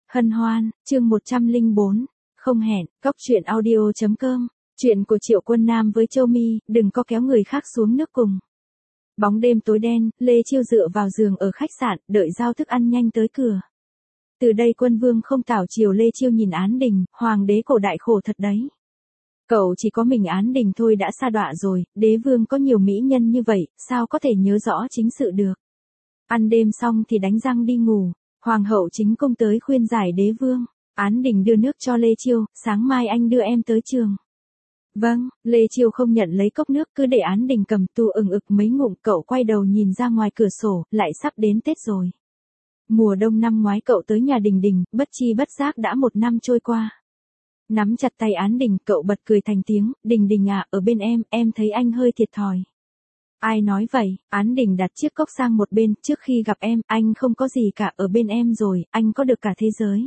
Hân hoan, chương 104. Không hẹn, cóc truyện audio.com. Chuyện của Triệu Quân Nam với Châu Mi, đừng có kéo người khác xuống nước cùng. Bóng đêm tối đen, Lê Chiêu dựa vào giường ở khách sạn, đợi giao thức ăn nhanh tới cửa. Từ đây Quân Vương không tảo chiều Lê Chiêu nhìn Án Đình, hoàng đế cổ đại khổ thật đấy. Cậu chỉ có mình Án Đình thôi đã sa đọa rồi, đế vương có nhiều mỹ nhân như vậy, sao có thể nhớ rõ chính sự được. Ăn đêm xong thì đánh răng đi ngủ. Hoàng hậu chính cung tới khuyên giải đế vương. Án Đình đưa nước cho Lê Chiêu, sáng mai anh đưa em tới trường. Vâng, Lê Chiêu không nhận lấy cốc nước, cứ để Án Đình cầm tu ực mấy ngụm. Cậu quay đầu nhìn ra ngoài cửa sổ, lại sắp đến Tết rồi. Mùa đông năm ngoái cậu tới nhà Đình Đình, bất chi bất giác đã 1 năm trôi qua. Nắm chặt tay Án Đình, cậu bật cười thành tiếng, Đình Đình à, ở bên em thấy anh hơi thiệt thòi. Ai nói vậy, Án Đình đặt chiếc cốc sang một bên, trước khi gặp em, anh không có gì cả, ở bên em rồi, anh có được cả thế giới.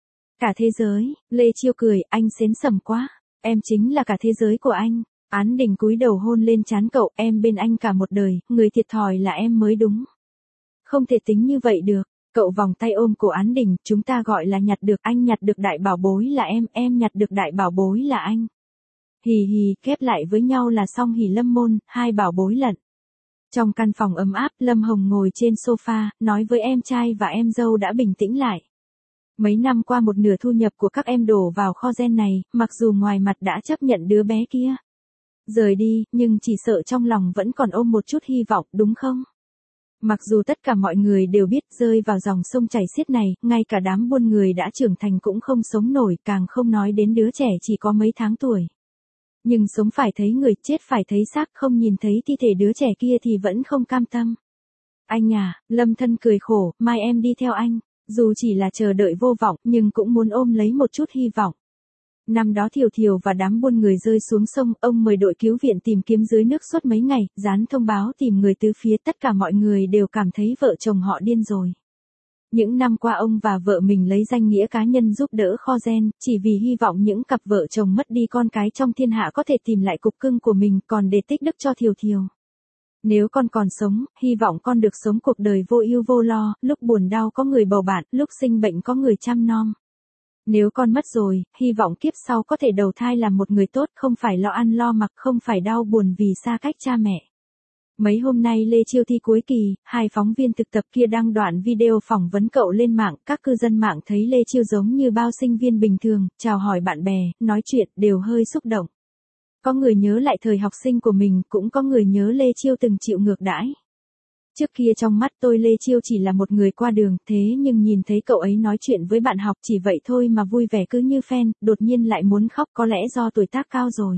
Cả thế giới, Lê Chiêu cười, anh xến sẩm quá, em chính là cả thế giới của anh. Án Đình cúi đầu hôn lên trán cậu, em bên anh cả một đời, người thiệt thòi là em mới đúng. Không thể tính như vậy được, cậu vòng tay ôm cổ Án Đình, chúng ta gọi là nhặt được, anh nhặt được đại bảo bối là em nhặt được đại bảo bối là anh. Hì hì, khép lại với nhau là xong hỉ lâm môn, hai bảo bối lận. Trong căn phòng ấm áp, Lâm Hồng ngồi trên sofa, nói với em trai và em dâu đã bình tĩnh lại. Mấy năm qua một nửa thu nhập của các em đổ vào kho gen này, mặc dù ngoài mặt đã chấp nhận đứa bé kia rời đi, nhưng chỉ sợ trong lòng vẫn còn ôm một chút hy vọng, đúng không? Mặc dù tất cả mọi người đều biết rơi vào dòng sông chảy xiết này, ngay cả đám buôn người đã trưởng thành cũng không sống nổi, càng không nói đến đứa trẻ chỉ có mấy tháng tuổi. Nhưng sống phải thấy người, chết phải thấy xác, không nhìn thấy thi thể đứa trẻ kia thì vẫn không cam tâm. Anh à, Lâm Thân cười khổ, mai em đi theo anh, dù chỉ là chờ đợi vô vọng, nhưng cũng muốn ôm lấy một chút hy vọng. Năm đó Thiều Thiều và đám buôn người rơi xuống sông, ông mời đội cứu viện tìm kiếm dưới nước suốt mấy ngày, dán thông báo tìm người tứ phía, tất cả mọi người đều cảm thấy vợ chồng họ điên rồi. Những năm qua ông và vợ mình lấy danh nghĩa cá nhân giúp đỡ kho gen, chỉ vì hy vọng những cặp vợ chồng mất đi con cái trong thiên hạ có thể tìm lại cục cưng của mình, còn để tích đức cho Thiều Thiều. Nếu con còn sống, hy vọng con được sống cuộc đời vô ưu vô lo, lúc buồn đau có người bầu bạn, lúc sinh bệnh có người chăm nom. Nếu con mất rồi, hy vọng kiếp sau có thể đầu thai làm một người tốt, không phải lo ăn lo mặc, không phải đau buồn vì xa cách cha mẹ. Mấy hôm nay Lê Chiêu thi cuối kỳ, hai phóng viên thực tập kia đăng đoạn video phỏng vấn cậu lên mạng, các cư dân mạng thấy Lê Chiêu giống như bao sinh viên bình thường, chào hỏi bạn bè, nói chuyện, đều hơi xúc động. Có người nhớ lại thời học sinh của mình, cũng có người nhớ Lê Chiêu từng chịu ngược đãi. Trước kia trong mắt tôi Lê Chiêu chỉ là một người qua đường, thế nhưng nhìn thấy cậu ấy nói chuyện với bạn học chỉ vậy thôi mà vui vẻ cứ như fan, đột nhiên lại muốn khóc, có lẽ do tuổi tác cao rồi.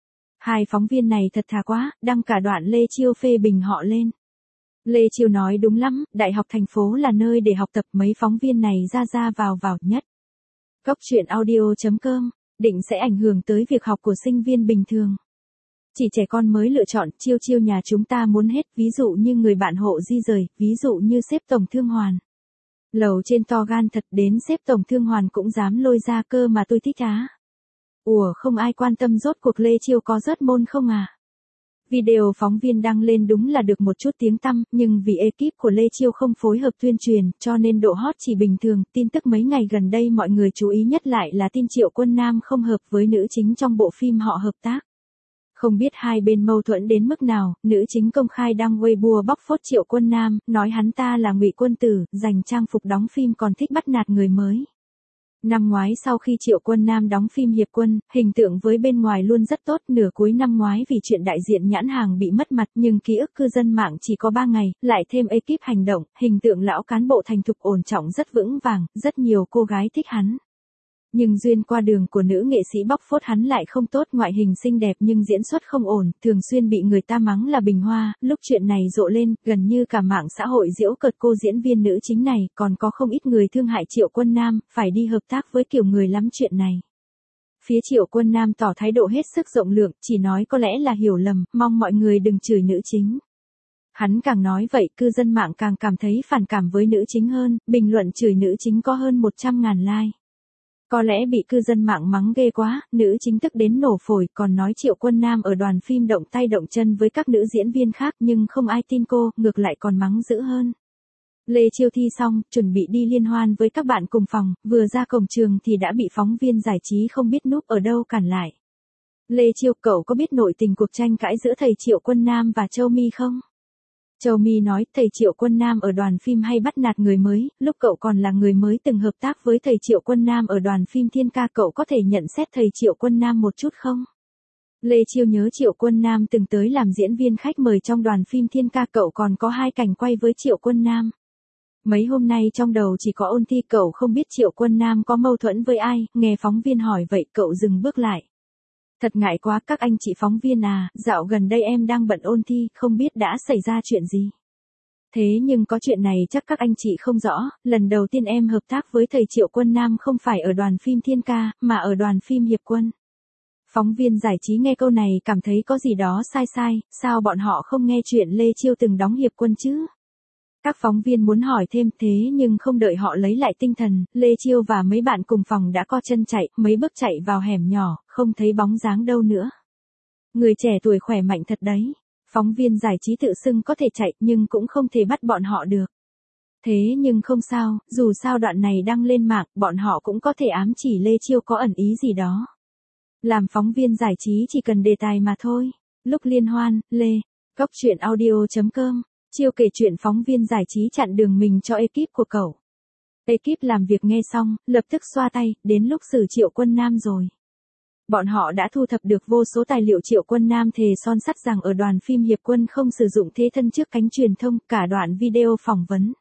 Hai phóng viên này thật thà quá, đăng cả đoạn Lê Chiêu phê bình họ lên. Lê Chiêu nói đúng lắm, đại học thành phố là nơi để học tập, mấy phóng viên này ra vào nhất. Cóc truyện audio.com, định sẽ ảnh hưởng tới việc học của sinh viên bình thường. Chỉ trẻ con mới lựa chọn, Chiêu nhà chúng ta muốn hết, ví dụ như người bạn hộ di rời, ví dụ như sếp tổng thương hoàn. Lầu trên to gan thật, đến sếp tổng thương hoàn cũng dám lôi ra cơ mà tôi thích á. Ủa không ai quan tâm rốt cuộc Lê Chiêu có rớt môn không à? Video phóng viên đăng lên đúng là được một chút tiếng tăm, nhưng vì ekip của Lê Chiêu không phối hợp tuyên truyền, cho nên độ hot chỉ bình thường. Tin tức mấy ngày gần đây mọi người chú ý nhất lại là tin Triệu Quân Nam không hợp với nữ chính trong bộ phim họ hợp tác. Không biết hai bên mâu thuẫn đến mức nào, nữ chính công khai đăng Weibo bóc phốt Triệu Quân Nam, nói hắn ta là ngụy quân tử, dành trang phục đóng phim còn thích bắt nạt người mới. Năm ngoái sau khi Triệu Quân Nam đóng phim Hiệp Quân, hình tượng với bên ngoài luôn rất tốt, nửa cuối năm ngoái vì chuyện đại diện nhãn hàng bị mất mặt nhưng ký ức cư dân mạng chỉ có 3 ngày, lại thêm ekip hành động, hình tượng lão cán bộ thành thục ổn trọng rất vững vàng, rất nhiều cô gái thích hắn. Nhưng duyên qua đường của nữ nghệ sĩ bóc phốt hắn lại không tốt, ngoại hình xinh đẹp nhưng diễn xuất không ổn, thường xuyên bị người ta mắng là bình hoa. Lúc chuyện này rộ lên, gần như cả mạng xã hội giễu cợt cô diễn viên nữ chính này, còn có không ít người thương hại Triệu Quân Nam, phải đi hợp tác với kiểu người lắm chuyện này. Phía Triệu Quân Nam tỏ thái độ hết sức rộng lượng, chỉ nói có lẽ là hiểu lầm, mong mọi người đừng chửi nữ chính. Hắn càng nói vậy, cư dân mạng càng cảm thấy phản cảm với nữ chính hơn, bình luận chửi nữ chính có hơn 100.000 like. Có lẽ bị cư dân mạng mắng ghê quá, nữ chính tức đến nổ phổi, còn nói Triệu Quân Nam ở đoàn phim động tay động chân với các nữ diễn viên khác nhưng không ai tin cô, ngược lại còn mắng dữ hơn. Lê Chiêu thi xong, chuẩn bị đi liên hoan với các bạn cùng phòng, vừa ra cổng trường thì đã bị phóng viên giải trí không biết núp ở đâu cản lại. Lê Chiêu, cậu có biết nội tình cuộc tranh cãi giữa thầy Triệu Quân Nam và Châu My không? Châu My nói, thầy Triệu Quân Nam ở đoàn phim hay bắt nạt người mới, lúc cậu còn là người mới từng hợp tác với thầy Triệu Quân Nam ở đoàn phim Thiên Ca, cậu có thể nhận xét thầy Triệu Quân Nam một chút không? Lê Chiêu nhớ Triệu Quân Nam từng tới làm diễn viên khách mời trong đoàn phim Thiên Ca, cậu còn có 2 cảnh quay với Triệu Quân Nam. Mấy hôm nay trong đầu chỉ có ôn thi, cậu không biết Triệu Quân Nam có mâu thuẫn với ai, nghe phóng viên hỏi vậy cậu dừng bước lại. Thật ngại quá các anh chị phóng viên à, dạo gần đây em đang bận ôn thi, không biết đã xảy ra chuyện gì. Thế nhưng có chuyện này chắc các anh chị không rõ, lần đầu tiên em hợp tác với thầy Triệu Quân Nam không phải ở đoàn phim Thiên Ca, mà ở đoàn phim Hiệp Quân. Phóng viên giải trí nghe câu này cảm thấy có gì đó sai sai, sao bọn họ không nghe chuyện Lê Chiêu từng đóng Hiệp Quân chứ? Các phóng viên muốn hỏi thêm thế nhưng không đợi họ lấy lại tinh thần, Lê Chiêu và mấy bạn cùng phòng đã co chân chạy, mấy bước chạy vào hẻm nhỏ, không thấy bóng dáng đâu nữa. Người trẻ tuổi khỏe mạnh thật đấy. Phóng viên giải trí tự xưng có thể chạy nhưng cũng không thể bắt bọn họ được. Thế nhưng không sao, dù sao đoạn này đăng lên mạng, bọn họ cũng có thể ám chỉ Lê Chiêu có ẩn ý gì đó. Làm phóng viên giải trí chỉ cần đề tài mà thôi. Lúc liên hoan, Cóc truyện audio.com, Chiêu kể chuyện phóng viên giải trí chặn đường mình cho ekip của cậu. Ekip làm việc nghe xong, lập tức xoa tay, đến lúc xử Triệu Quân Nam rồi. Bọn họ đã thu thập được vô số tài liệu Triệu Quân Nam thề son sắt rằng ở đoàn phim Hiệp Quân không sử dụng thế thân trước cánh truyền thông, cả đoạn video phỏng vấn.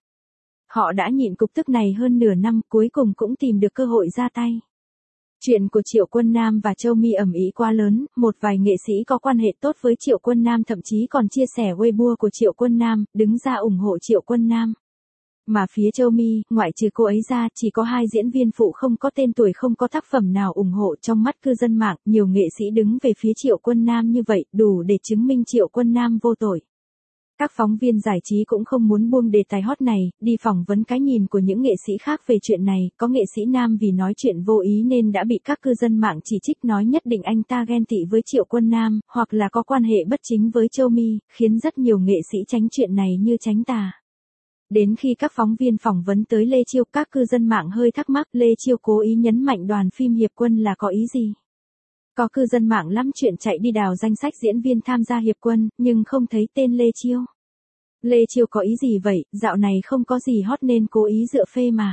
Họ đã nhịn cục tức này hơn nửa năm, cuối cùng cũng tìm được cơ hội ra tay. Chuyện của Triệu Quân Nam và Châu My ầm ĩ quá lớn, một vài nghệ sĩ có quan hệ tốt với Triệu Quân Nam thậm chí còn chia sẻ Weibo của Triệu Quân Nam, đứng ra ủng hộ Triệu Quân Nam. Mà phía Châu My, ngoại trừ cô ấy ra, chỉ có 2 diễn viên phụ không có tên tuổi, không có tác phẩm nào ủng hộ. Trong mắt cư dân mạng, nhiều nghệ sĩ đứng về phía Triệu Quân Nam như vậy, đủ để chứng minh Triệu Quân Nam vô tội. Các phóng viên giải trí cũng không muốn buông đề tài hot này, đi phỏng vấn cái nhìn của những nghệ sĩ khác về chuyện này. Có nghệ sĩ nam vì nói chuyện vô ý nên đã bị các cư dân mạng chỉ trích, nói nhất định anh ta ghen tị với Triệu Quân Nam, hoặc là có quan hệ bất chính với Châu My, khiến rất nhiều nghệ sĩ tránh chuyện này như tránh tà. Đến khi các phóng viên phỏng vấn tới Lê Chiêu, các cư dân mạng hơi thắc mắc Lê Chiêu cố ý nhấn mạnh đoàn phim Hiệp Quân là có ý gì. Có cư dân mạng lắm chuyện chạy đi đào danh sách diễn viên tham gia Hiệp Quân, nhưng không thấy tên Lê Chiêu. Lê Chiêu có ý gì vậy, dạo này không có gì hot nên cố ý dựa phê mà.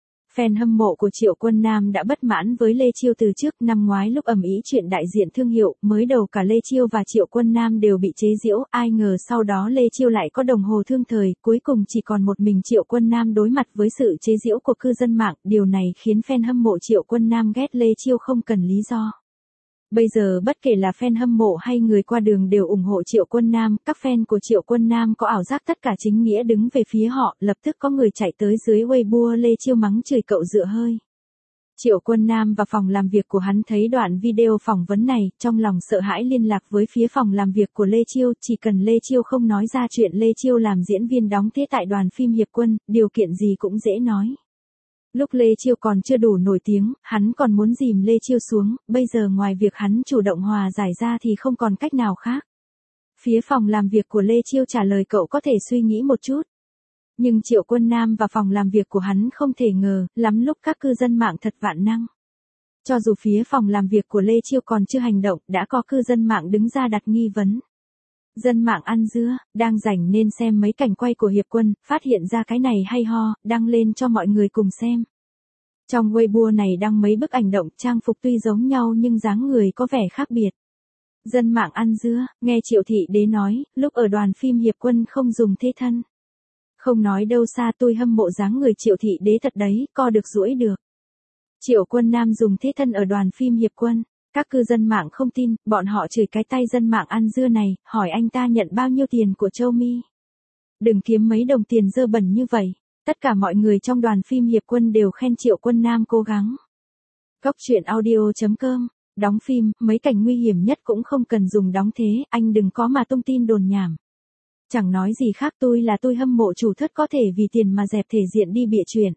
Fan hâm mộ của Triệu Quân Nam đã bất mãn với Lê Chiêu từ trước. Năm ngoái lúc ầm ĩ chuyện đại diện thương hiệu, mới đầu cả Lê Chiêu và Triệu Quân Nam đều bị chế giễu, ai ngờ sau đó Lê Chiêu lại có đồng hồ thương thời, cuối cùng chỉ còn một mình Triệu Quân Nam đối mặt với sự chế giễu của cư dân mạng, điều này khiến fan hâm mộ Triệu Quân Nam ghét Lê Chiêu không cần lý do. Bây giờ bất kể là fan hâm mộ hay người qua đường đều ủng hộ Triệu Quân Nam, các fan của Triệu Quân Nam có ảo giác tất cả chính nghĩa đứng về phía họ, lập tức có người chạy tới dưới Weibo Lê Chiêu mắng chửi cậu dựa hơi. Triệu Quân Nam và phòng làm việc của hắn thấy đoạn video phỏng vấn này, trong lòng sợ hãi liên lạc với phía phòng làm việc của Lê Chiêu, chỉ cần Lê Chiêu không nói ra chuyện Lê Chiêu làm diễn viên đóng thế tại đoàn phim Hiệp Quân, điều kiện gì cũng dễ nói. Lúc Lê Chiêu còn chưa đủ nổi tiếng, hắn còn muốn dìm Lê Chiêu xuống, bây giờ ngoài việc hắn chủ động hòa giải ra thì không còn cách nào khác. Phía phòng làm việc của Lê Chiêu trả lời cậu có thể suy nghĩ một chút. Nhưng Triệu Quân Nam và phòng làm việc của hắn không thể ngờ, lắm lúc các cư dân mạng thật vạn năng. Cho dù phía phòng làm việc của Lê Chiêu còn chưa hành động, đã có cư dân mạng đứng ra đặt nghi vấn. Dân mạng ăn dưa, đang rảnh nên xem mấy cảnh quay của Hiệp Quân, phát hiện ra cái này hay ho, đăng lên cho mọi người cùng xem. Trong Weibo này đăng mấy bức ảnh động, trang phục tuy giống nhau nhưng dáng người có vẻ khác biệt. Dân mạng ăn dưa, nghe Triệu Thị Đế nói, lúc ở đoàn phim Hiệp Quân không dùng thế thân. Không nói đâu xa, tôi hâm mộ dáng người Triệu Thị Đế thật đấy, co được duỗi được. Triệu Quân Nam dùng thế thân ở đoàn phim Hiệp Quân. Các cư dân mạng không tin, bọn họ chửi cái tay dân mạng ăn dưa này, hỏi anh ta nhận bao nhiêu tiền của Châu My. Đừng kiếm mấy đồng tiền dơ bẩn như vậy. Tất cả mọi người trong đoàn phim Hiệp Quân đều khen Triệu Quân Nam cố gắng. Cóc truyện audio.com, đóng phim, mấy cảnh nguy hiểm nhất cũng không cần dùng đóng thế, anh đừng có mà tung tin đồn nhảm. Chẳng nói gì khác, tôi hâm mộ chủ thất có thể vì tiền mà dẹp thể diện đi bịa chuyện.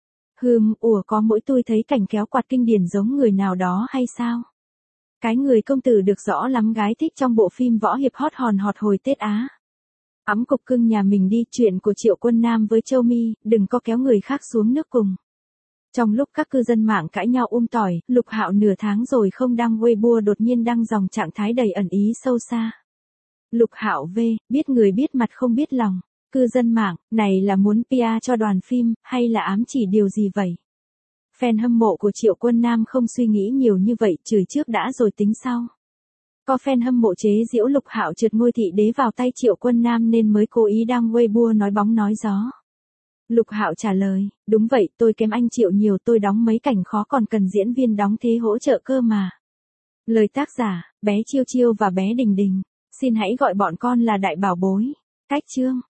Có mỗi tôi thấy cảnh kéo quạt kinh điển giống người nào đó hay sao? Cái người công tử được rõ lắm gái thích trong bộ phim võ hiệp hot hòn hot hồi Tết Á. Ẵm cục cưng nhà mình đi, chuyện của Triệu Quân Nam với Châu My, đừng có kéo người khác xuống nước cùng. Trong lúc các cư dân mạng cãi nhau tỏi, Lục Hạo nửa tháng rồi không đăng Weibo đột nhiên đăng dòng trạng thái đầy ẩn ý sâu xa. Lục Hạo V, biết người biết mặt không biết lòng. Cư dân mạng, này là muốn PR cho đoàn phim, hay là ám chỉ điều gì vậy? Fan hâm mộ của Triệu Quân Nam không suy nghĩ nhiều như vậy, chửi trước đã rồi tính sau. Có fan hâm mộ chế giễu Lục Hạo trượt ngôi thị đế vào tay Triệu Quân Nam nên mới cố ý đăng Weibo nói bóng nói gió. Lục Hạo trả lời, đúng vậy, tôi kém anh Triệu nhiều, tôi đóng mấy cảnh khó còn cần diễn viên đóng thế hỗ trợ cơ mà. Lời tác giả, bé Chiêu Chiêu và bé Đình Đình. Xin hãy gọi bọn con là đại bảo bối. Cách chương.